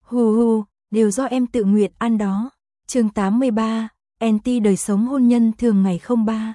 Hù hù, đều do em tự nguyện ăn đó. Chương 83, Anti đời sống hôn nhân thường ngày 03.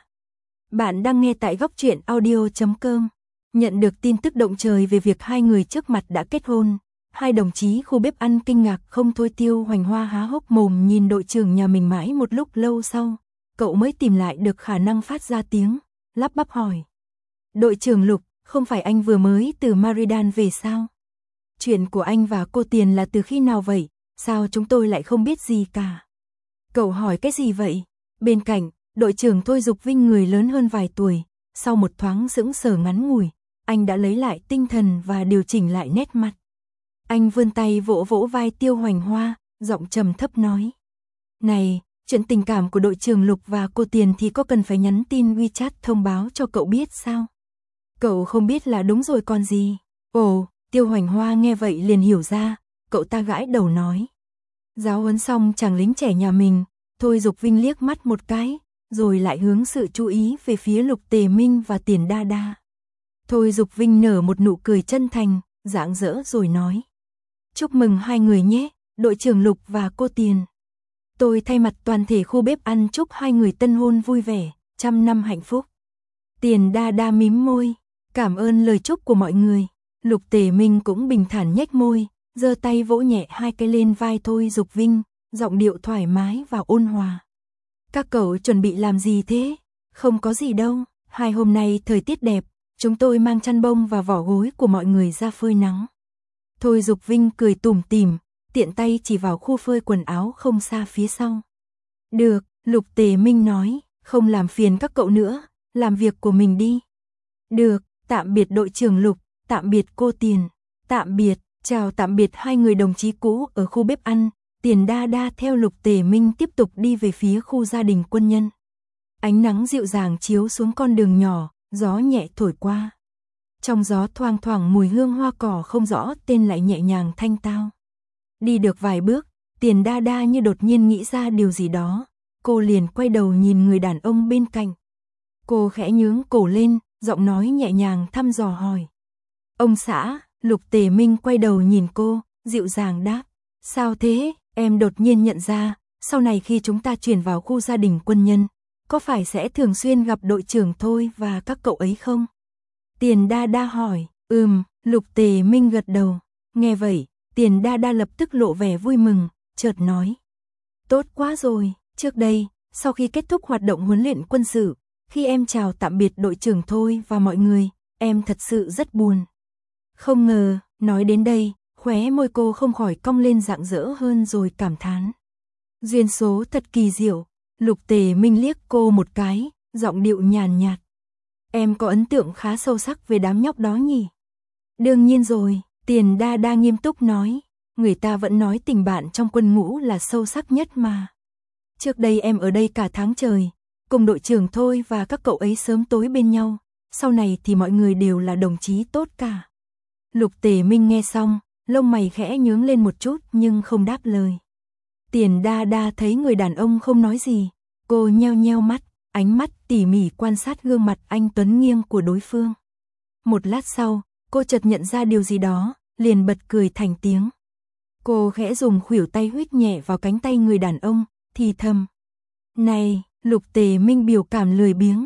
Bạn đang nghe tại góc truyện audio.com. Nhận được tin tức động trời về việc hai người trước mặt đã kết hôn, hai đồng chí khu bếp ăn kinh ngạc không thôi. Tiêu Hoành Hoa há hốc mồm nhìn đội trưởng nhà mình mãi một lúc lâu sau, cậu mới tìm lại được khả năng phát ra tiếng, lắp bắp hỏi. Đội trưởng Lục, không phải anh vừa mới từ Maridan về sao? Chuyện của anh và cô Tiền là từ khi nào vậy? Sao chúng tôi lại không biết gì cả? Cậu hỏi cái gì vậy? Bên cạnh, đội trưởng Thôi Dục Vinh người lớn hơn vài tuổi, sau một thoáng sững sờ ngắn ngủi, anh đã lấy lại tinh thần và điều chỉnh lại nét mặt. Anh vươn tay vỗ vỗ vai Tiêu Hoành Hoa, giọng trầm thấp nói. Này, chuyện tình cảm của đội trưởng Lục và cô Tiền thì có cần phải nhắn tin WeChat thông báo cho cậu biết sao? Cậu không biết là đúng rồi còn gì. Ồ, Tiêu Hoành Hoa nghe vậy liền hiểu ra, cậu ta gãi đầu nói. Giáo huấn xong chàng lính trẻ nhà mình, Thôi Dục Vinh liếc mắt một cái, rồi lại hướng sự chú ý về phía Lục Tề Minh và Tiền Đa Đa. Thôi Dục Vinh nở một nụ cười chân thành, rạng rỡ rồi nói. Chúc mừng hai người nhé, đội trưởng Lục và cô Tiền. Tôi thay mặt toàn thể khu bếp ăn chúc hai người tân hôn vui vẻ, trăm năm hạnh phúc. Tiền Đa Đa mím môi, cảm ơn lời chúc của mọi người. Lục Tề Minh cũng bình thản nhếch môi, giơ tay vỗ nhẹ hai cái lên vai Thôi Dục Vinh, giọng điệu thoải mái và ôn hòa. Các cậu chuẩn bị làm gì thế? Không có gì đâu, hai hôm nay thời tiết đẹp, chúng tôi mang chăn bông và vỏ gối của mọi người ra phơi nắng. Thôi Dục Vinh cười tủm tỉm, tiện tay chỉ vào khu phơi quần áo không xa phía sau. Được, Lục Tề Minh nói, không làm phiền các cậu nữa, làm việc của mình đi. Được, tạm biệt đội trưởng Lục, tạm biệt cô Tiền, tạm biệt, chào tạm biệt hai người đồng chí cũ ở khu bếp ăn. Tiền Đa Đa theo Lục Tề Minh tiếp tục đi về phía khu gia đình quân nhân. Ánh nắng dịu dàng chiếu xuống con đường nhỏ, gió nhẹ thổi qua. Trong gió thoang thoảng mùi hương hoa cỏ không rõ tên lại nhẹ nhàng thanh tao. Đi được vài bước, Tiền Đa Đa như đột nhiên nghĩ ra điều gì đó, cô liền quay đầu nhìn người đàn ông bên cạnh. Cô khẽ nhướng cổ lên, giọng nói nhẹ nhàng thăm dò hỏi. Ông xã, Lục Tề Minh quay đầu nhìn cô, dịu dàng đáp. Sao thế, em đột nhiên nhận ra, sau này khi chúng ta chuyển vào khu gia đình quân nhân, có phải sẽ thường xuyên gặp đội trưởng Thôi và các cậu ấy không? Tiền Đa Đa hỏi, Lục Tề Minh gật đầu. Nghe vậy, Tiền Đa Đa lập tức lộ vẻ vui mừng, chợt nói. Tốt quá rồi, trước đây, sau khi kết thúc hoạt động huấn luyện quân sự, khi em chào tạm biệt đội trưởng Thôi và mọi người, em thật sự rất buồn. Không ngờ, nói đến đây, khóe môi cô không khỏi cong lên rạng rỡ hơn rồi cảm thán. Duyên số thật kỳ diệu, Lục Tề Minh liếc cô một cái, giọng điệu nhàn nhạt. Em có ấn tượng khá sâu sắc về đám nhóc đó nhỉ? Đương nhiên rồi, Tiền Đa Đa nghiêm túc nói, người ta vẫn nói tình bạn trong quân ngũ là sâu sắc nhất mà. Trước đây em ở đây cả tháng trời, cùng đội trưởng Thôi và các cậu ấy sớm tối bên nhau, sau này thì mọi người đều là đồng chí tốt cả. Lục Tề Minh nghe xong, lông mày khẽ nhướng lên một chút nhưng không đáp lời. Tiền Đa Đa thấy người đàn ông không nói gì, cô nheo nheo mắt, ánh mắt tỉ mỉ quan sát gương mặt anh tuấn nghiêng của đối phương. Một lát sau, cô chợt nhận ra điều gì đó, liền bật cười thành tiếng. Cô khẽ dùng khuỷu tay huých nhẹ vào cánh tay người đàn ông, thì thầm. Này, Lục Tề Minh biểu cảm lười biếng.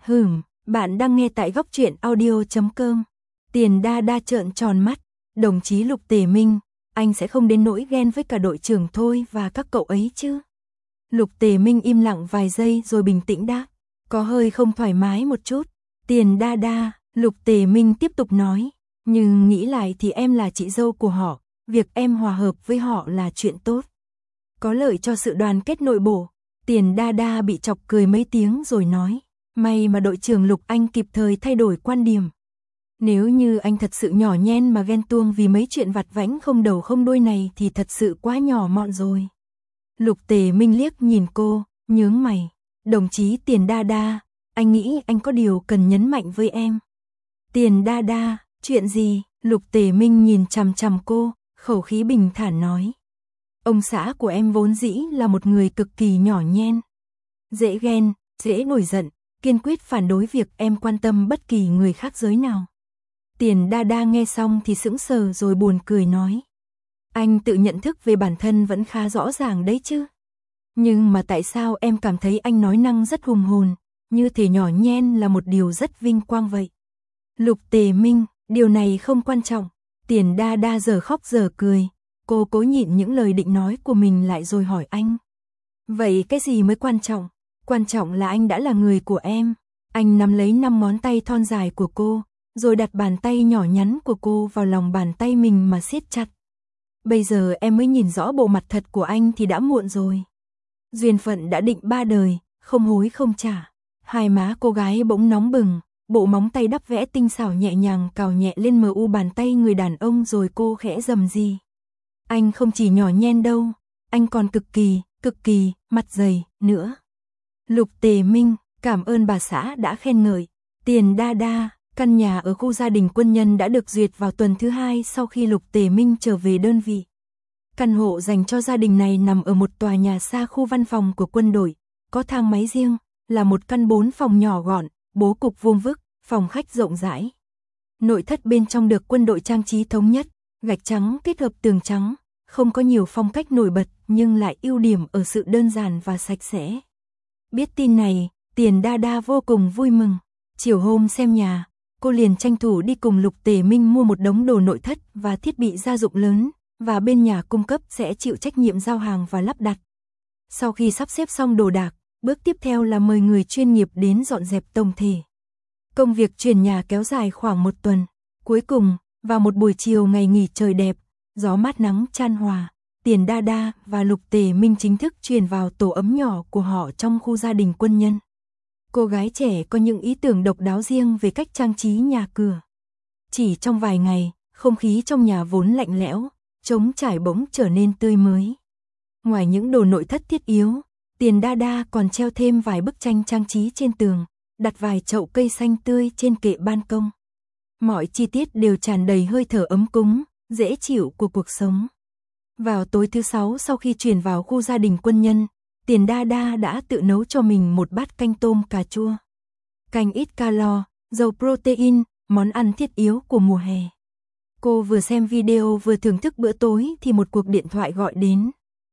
Bạn đang nghe tại góc truyện audio.com. Tiền Đa Đa trợn tròn mắt. Đồng chí Lục Tề Minh, anh sẽ không đến nỗi ghen với cả đội trưởng Thôi và các cậu ấy chứ? Lục Tề Minh im lặng vài giây rồi bình tĩnh đáp. Có hơi không thoải mái một chút. Tiền Đa Đa, Lục Tề Minh tiếp tục nói. Nhưng nghĩ lại thì em là chị dâu của họ. Việc em hòa hợp với họ là chuyện tốt. Có lợi cho sự đoàn kết nội bộ. Tiền Đa Đa bị chọc cười mấy tiếng rồi nói. May mà đội trưởng Lục anh kịp thời thay đổi quan điểm. Nếu như anh thật sự nhỏ nhen mà ghen tuông vì mấy chuyện vặt vãnh không đầu không đuôi này thì thật sự quá nhỏ mọn rồi. Lục Tề Minh liếc nhìn cô, nhướng mày. Đồng chí Tiền Đa Đa, anh nghĩ anh có điều cần nhấn mạnh với em. Tiền Đa Đa, chuyện gì? Lục Tề Minh nhìn chằm chằm cô, khẩu khí bình thản nói. Ông xã của em vốn dĩ là một người cực kỳ nhỏ nhen. Dễ ghen, dễ nổi giận, kiên quyết phản đối việc em quan tâm bất kỳ người khác giới nào. Tiền Đa Đa nghe xong thì sững sờ rồi buồn cười nói. Anh tự nhận thức về bản thân vẫn khá rõ ràng đấy chứ. Nhưng mà tại sao em cảm thấy anh nói năng rất hùng hồn, như thể nhỏ nhen là một điều rất vinh quang vậy? Lục Tề Minh, điều này không quan trọng. Tiền Đa Đa giờ khóc giờ cười, cô cố nhịn những lời định nói của mình lại rồi hỏi anh. Vậy cái gì mới quan trọng? Quan trọng là anh đã là người của em. Anh nắm lấy 5 ngón tay thon dài của cô, rồi đặt bàn tay nhỏ nhắn của cô vào lòng bàn tay mình mà siết chặt. Bây giờ em mới nhìn rõ bộ mặt thật của anh thì đã muộn rồi. Duyên phận đã định 3 đời, không hối không trả. Hai má cô gái bỗng nóng bừng, bộ móng tay đắp vẽ tinh xảo nhẹ nhàng cào nhẹ lên mờ u bàn tay người đàn ông rồi cô khẽ rầm rì. Anh không chỉ nhỏ nhen đâu, anh còn cực kỳ, mặt dày, nữa. Lục Tề Minh, cảm ơn bà xã đã khen ngợi. Tiền Đa Đa, căn nhà ở khu gia đình quân nhân đã được duyệt vào tuần thứ 2 sau khi Lục Tề Minh trở về đơn vị. Căn hộ dành cho gia đình này nằm ở một tòa nhà xa khu văn phòng của quân đội, có thang máy riêng, là một căn 4 phòng nhỏ gọn, bố cục vuông vức, phòng khách rộng rãi. Nội thất bên trong được quân đội trang trí thống nhất, gạch trắng kết hợp tường trắng, không có nhiều phong cách nổi bật nhưng lại ưu điểm ở sự đơn giản và sạch sẽ. Biết tin này, Tiền Đa Đa vô cùng vui mừng. Chiều hôm xem nhà, cô liền tranh thủ đi cùng Lục Tề Minh mua một đống đồ nội thất và thiết bị gia dụng lớn, và bên nhà cung cấp sẽ chịu trách nhiệm giao hàng và lắp đặt. Sau khi sắp xếp xong đồ đạc, bước tiếp theo là mời người chuyên nghiệp đến dọn dẹp tổng thể. Công việc chuyển nhà kéo dài khoảng 1 tuần. Cuối cùng, vào một buổi chiều ngày nghỉ trời đẹp, gió mát nắng chan hòa, Tiền Đa Đa và Lục Tề Minh chính thức chuyển vào tổ ấm nhỏ của họ trong khu gia đình quân nhân. Cô gái trẻ có những ý tưởng độc đáo riêng về cách trang trí nhà cửa. Chỉ trong vài ngày, không khí trong nhà vốn lạnh lẽo, trống trải bỗng trở nên tươi mới. Ngoài những đồ nội thất thiết yếu, Tiền Đa Đa còn treo thêm vài bức tranh trang trí trên tường, đặt vài chậu cây xanh tươi trên kệ ban công. Mọi chi tiết đều tràn đầy hơi thở ấm cúng, dễ chịu của cuộc sống. Vào tối thứ 6 sau khi chuyển vào khu gia đình quân nhân, Tiền Đa Đa đã tự nấu cho mình một bát canh tôm cà chua. Canh ít calo, giàu protein, món ăn thiết yếu của mùa hè. Cô vừa xem video vừa thưởng thức bữa tối thì một cuộc điện thoại gọi đến.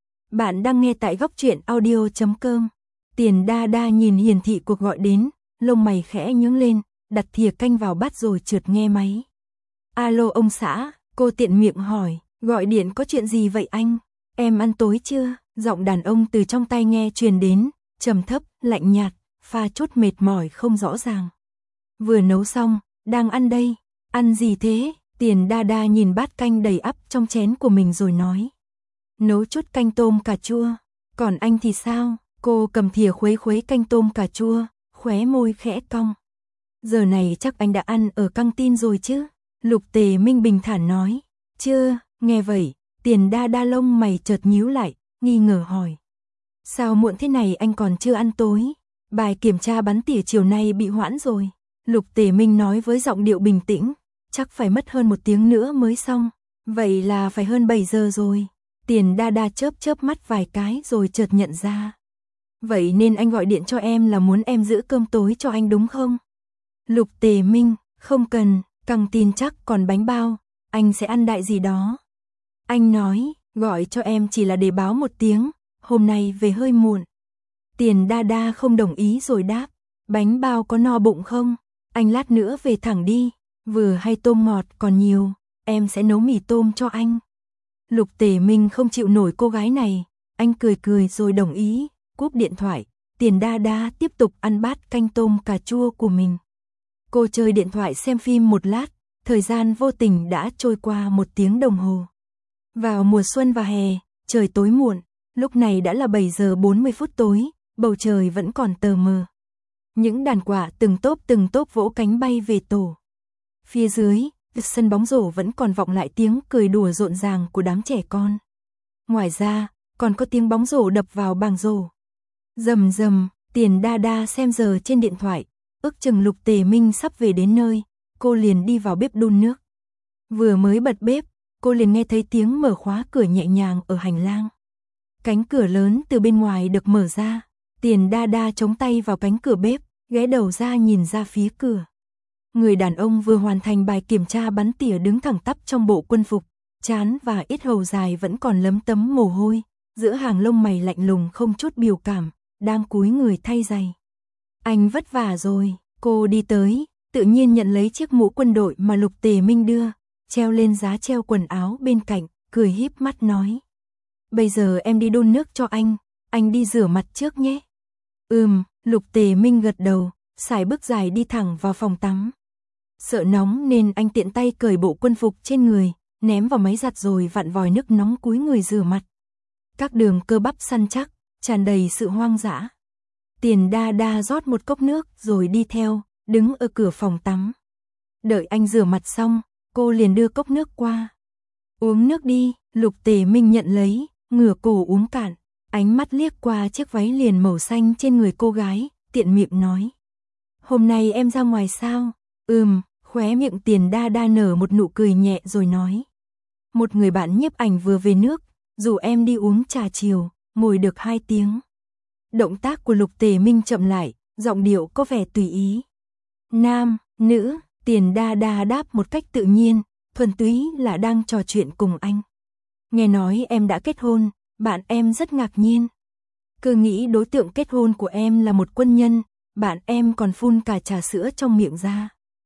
Bạn đang nghe tại góc truyện audio.com. Tiền Đa Đa nhìn hiển thị cuộc gọi đến, lông mày khẽ nhướng lên, đặt thìa canh vào bát rồi trượt nghe máy. Alo ông xã, cô tiện miệng hỏi, gọi điện có chuyện gì vậy anh? Em ăn tối chưa? Giọng đàn ông từ trong tai nghe truyền đến, trầm thấp, lạnh nhạt, pha chút mệt mỏi không rõ ràng. Vừa nấu xong, đang ăn đây. Ăn gì thế? Tiền Đa Đa nhìn bát canh đầy ắp trong chén của mình rồi nói. Nấu chút canh tôm cà chua. Còn anh thì sao? Cô cầm thìa khuấy khuấy canh tôm cà chua, khóe môi khẽ cong. Giờ này chắc anh đã ăn ở căng tin rồi chứ? Lục Tề Minh bình thản nói. Chưa, nghe vậy, Tiền Đa Đa lông mày chợt nhíu lại, nghi ngờ hỏi. Sao muộn thế này anh còn chưa ăn tối? Bài kiểm tra bắn tỉa chiều nay bị hoãn rồi. Lục Tề Minh nói với giọng điệu bình tĩnh. Chắc phải mất hơn 1 tiếng nữa mới xong. Vậy là phải hơn 7 giờ rồi. Tiền Đa Đa chớp chớp mắt vài cái rồi chợt nhận ra. Vậy nên anh gọi điện cho em là muốn em giữ cơm tối cho anh đúng không? Lục Tề Minh, không cần, căng tin chắc còn bánh bao, anh sẽ ăn đại gì đó. Anh nói, gọi cho em chỉ là để báo 1 tiếng, hôm nay về hơi muộn. Tiền Đa Đa không đồng ý rồi đáp, bánh bao có no bụng không? Anh lát nữa về thẳng đi, vừa hay tôm ngọt còn nhiều, em sẽ nấu mì tôm cho anh. Lục Tề Minh không chịu nổi cô gái này, anh cười cười rồi đồng ý, cúp điện thoại, Tiền Đa Đa tiếp tục ăn bát canh tôm cà chua của mình. Cô chơi điện thoại xem phim một lát, thời gian vô tình đã trôi qua 1 tiếng đồng hồ. Vào mùa xuân và hè, trời tối muộn, lúc này đã là 7 giờ 40 phút tối, bầu trời vẫn còn tờ mờ. Những đàn quạ từng tốp vỗ cánh bay về tổ. Phía dưới, sân bóng rổ vẫn còn vọng lại tiếng cười đùa rộn ràng của đám trẻ con. Ngoài ra, còn có tiếng bóng rổ đập vào bảng rổ. Rầm rầm, Tiền Đa Đa xem giờ trên điện thoại, ước chừng Lục Tề Minh sắp về đến nơi, cô liền đi vào bếp đun nước. Vừa mới bật bếp, cô liền nghe thấy tiếng mở khóa cửa nhẹ nhàng ở hành lang. Cánh cửa lớn từ bên ngoài được mở ra, Tiền Đa Đa chống tay vào cánh cửa bếp, ghé đầu ra nhìn ra phía cửa. Người đàn ông vừa hoàn thành bài kiểm tra bắn tỉa đứng thẳng tắp trong bộ quân phục, trán và yết hầu dài vẫn còn lấm tấm mồ hôi, giữa hàng lông mày lạnh lùng không chút biểu cảm, đang cúi người thay giày. Anh vất vả rồi, cô đi tới, tự nhiên nhận lấy chiếc mũ quân đội mà Lục Tề Minh đưa, treo lên giá treo quần áo bên cạnh, cười híp mắt nói. Bây giờ em đi đun nước cho anh đi rửa mặt trước nhé. Lục Tề Minh gật đầu, sải bước dài đi thẳng vào phòng tắm. Sợ nóng nên anh tiện tay cởi bộ quân phục trên người, ném vào máy giặt rồi vặn vòi nước nóng cúi người rửa mặt. Các đường cơ bắp săn chắc, tràn đầy sự hoang dã. Tiền Đa Đa rót một cốc nước rồi đi theo, đứng ở cửa phòng tắm. Đợi anh rửa mặt xong, cô liền đưa cốc nước qua. Uống nước đi, Lục Tề Minh nhận lấy, ngửa cổ uống cạn, ánh mắt liếc qua chiếc váy liền màu xanh trên người cô gái, tiện miệng nói. Hôm nay em ra ngoài sao? Khóe miệng Tiền Đa Đa nở một nụ cười nhẹ rồi nói. Một người bạn nhiếp ảnh vừa về nước, rủ em đi uống trà chiều, ngồi được 2 tiếng. Động tác của Lục Tề Minh chậm lại, giọng điệu có vẻ tùy ý. Nam, nữ, Tiền Đa Đa đáp một cách tự nhiên, thuần túy là đang trò chuyện cùng anh. Nghe nói em đã kết hôn, bạn em rất ngạc nhiên. Cứ nghĩ đối tượng kết hôn của em là một quân nhân, bạn em còn phun cả trà sữa trong miệng ra.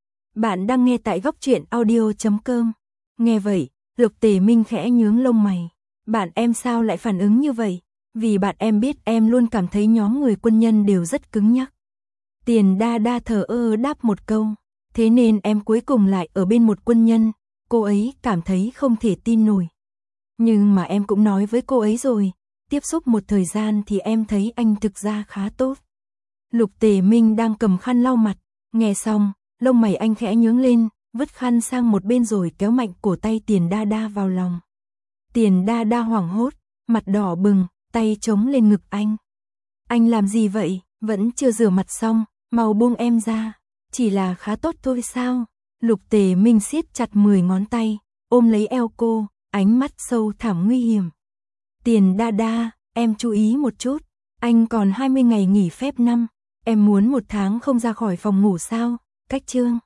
Bạn đang nghe tại Góc Truyện Audio.com. Nghe vậy, Lục Tề Minh khẽ nhướng lông mày. Bạn em sao lại phản ứng như vậy? Vì bạn em biết em luôn cảm thấy nhóm người quân nhân đều rất cứng nhắc. Tiền Đa Đa thờ ơ đáp một câu. Thế nên em cuối cùng lại ở bên một quân nhân. Cô ấy cảm thấy không thể tin nổi. Nhưng mà em cũng nói với cô ấy rồi. Tiếp xúc một thời gian thì em thấy anh thực ra khá tốt. Lục Tề Minh đang cầm khăn lau mặt. Nghe xong, lông mày anh khẽ nhướng lên, vứt khăn sang một bên rồi kéo mạnh cổ tay Tiền Đa Đa vào lòng. Tiền Đa Đa hoảng hốt, mặt đỏ bừng, tay chống lên ngực anh. Anh làm gì vậy? Vẫn chưa rửa mặt xong, mau buông em ra. Chỉ là khá tốt thôi sao? Lục Tề Minh siết chặt 10 ngón tay, ôm lấy eo cô, ánh mắt sâu thẳm nguy hiểm. Tiền Đa Đa, em chú ý một chút. Anh còn 20 ngày nghỉ phép năm. Em muốn 1 tháng không ra khỏi phòng ngủ sao? Cách chương.